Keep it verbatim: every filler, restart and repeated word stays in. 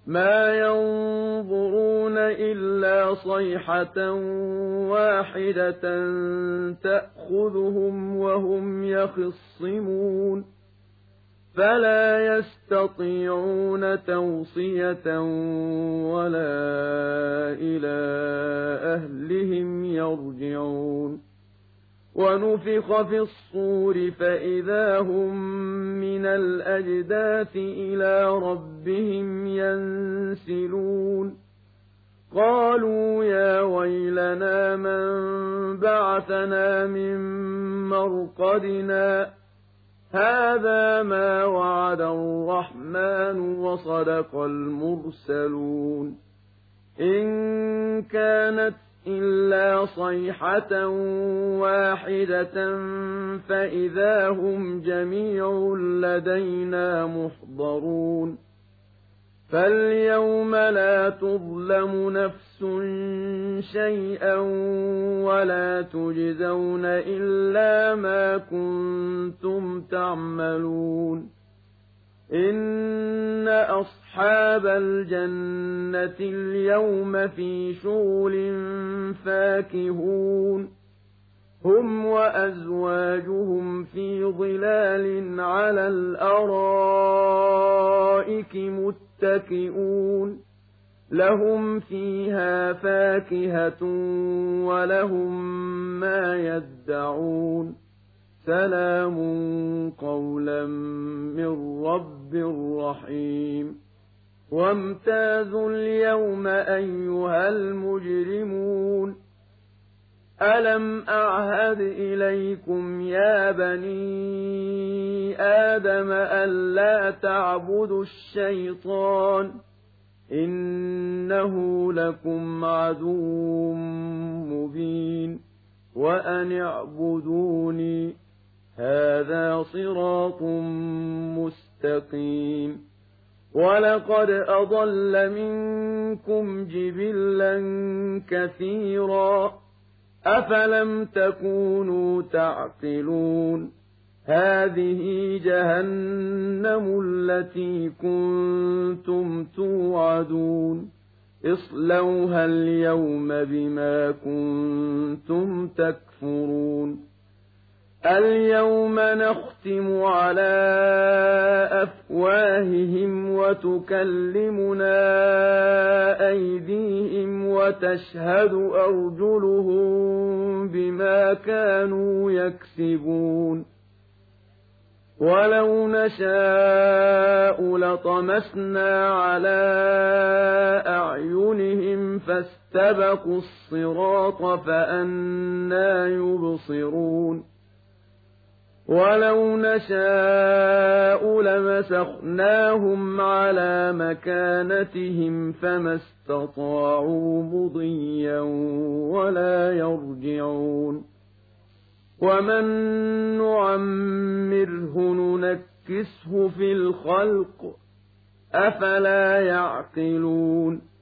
مَا يَنظُرُونَ إِلَّا صَيْحَةً وَاحِدَةً تَأْخُذُهُمْ وَهُمْ يَخِصِّمُونَ فَلَا يَسْتَطِيعُونَ تَوْصِيَةً وَلَا إِلَىٰ أَهْلِهِمْ يَرْجِعُونَ وَنُفِخَ فِي الصُّورِ فَإِذَا هُم مِّنَ الْأَجْدَاثِ إِلَىٰ رَبِّهِمْ يَنسِلُونَ قَالُوا يَا وَيْلَنَا مَن بَعَثَنَا مِن مَّرْقَدِنَا هَٰذَا مَا وَعَدَ الرَّحْمَٰنُ وَصَدَقَ الْمُرْسَلُونَ إِن كَانَتْ إِلَّا صَيْحَةً وَاحِدَةً فَإِذَا هُمْ جَمِيعٌ لَّدَيْنَا مُحْضَرُونَ فَالْيَوْمَ لَا تُظْلَمُ نَفْسٌ شَيْئًا وَلَا تُجْزَوْنَ إِلَّا مَا كُنتُمْ تَعْمَلُونَ إِنَّ أَصْحَابَ الْجَنَّةِ الْيَوْمَ فِي شُغُلٍ فَاكِهُونَ هُمْ وَأَزْوَاجُهُمْ فِي ظِلَالٍ عَلَى الْأَرَائِكِ مُتَّكِئُونَ لَهُمْ فِيهَا فَاكِهَةٌ وَلَهُم مَّا يَدَّعُونَ سَلَامٌ قَوْلًا مِّن رَّبٍّ رَّحِيمٍ وَامْتَازُوا الْيَوْمَ أَيُّهَا الْمُجْرِمُونَ أَلَمْ أَعْهَدْ إِلَيْكُمْ يَا بَنِي آدَمَ أَلَّا تَعْبُدُوا الشَّيْطَانَ إِنَّهُ لَكُمْ عَدُوٌّ مُّبِينٌ وَأَنِ اعْبُدُونِي هَٰذَا صِرَاطٌ مُّسْتَقِيمٌ وَلَقَدْ أَضَلَّ مِنكُمْ جِبِلًّا كَثِيرًا أَفَلَمْ تَكُونُوا تَعْقِلُونَ هَٰذِهِ جَهَنَّمُ الَّتِي كُنتُمْ تُوعَدُونَ اصْلَوْهَا الْيَوْمَ بِمَا كُنتُمْ تَكْفُرُونَ الْيَوْمَ نَخْتِمُ عَلَىٰ أَفْوَاهِهِمْ وَتُكَلِّمُنَا أَيْدِيهِمْ وَتَشْهَدُ أَرْجُلُهُم بِمَا كَانُوا يَكْسِبُونَ وَلَوْ نَشَاءُ لَطَمَسْنَا عَلَىٰ أَعْيُنِهِمْ فَاسْتَبَقُوا الصِّرَاطَ فَأَنَّىٰ يُبْصِرُونَ وَلَوْ نَشَاءُ لَمَسَخْنَاهُمْ عَلَىٰ مَكَانَتِهِمْ فَمَا اسْتَطَاعُوا مُضِيًّا وَلَا يَرْجِعُونَ وَمَن نُّعَمِّرْهُ نُنَكِّسْهُ فِي الْخَلْقِ ۖ أَفَلَا يَعْقِلُونَ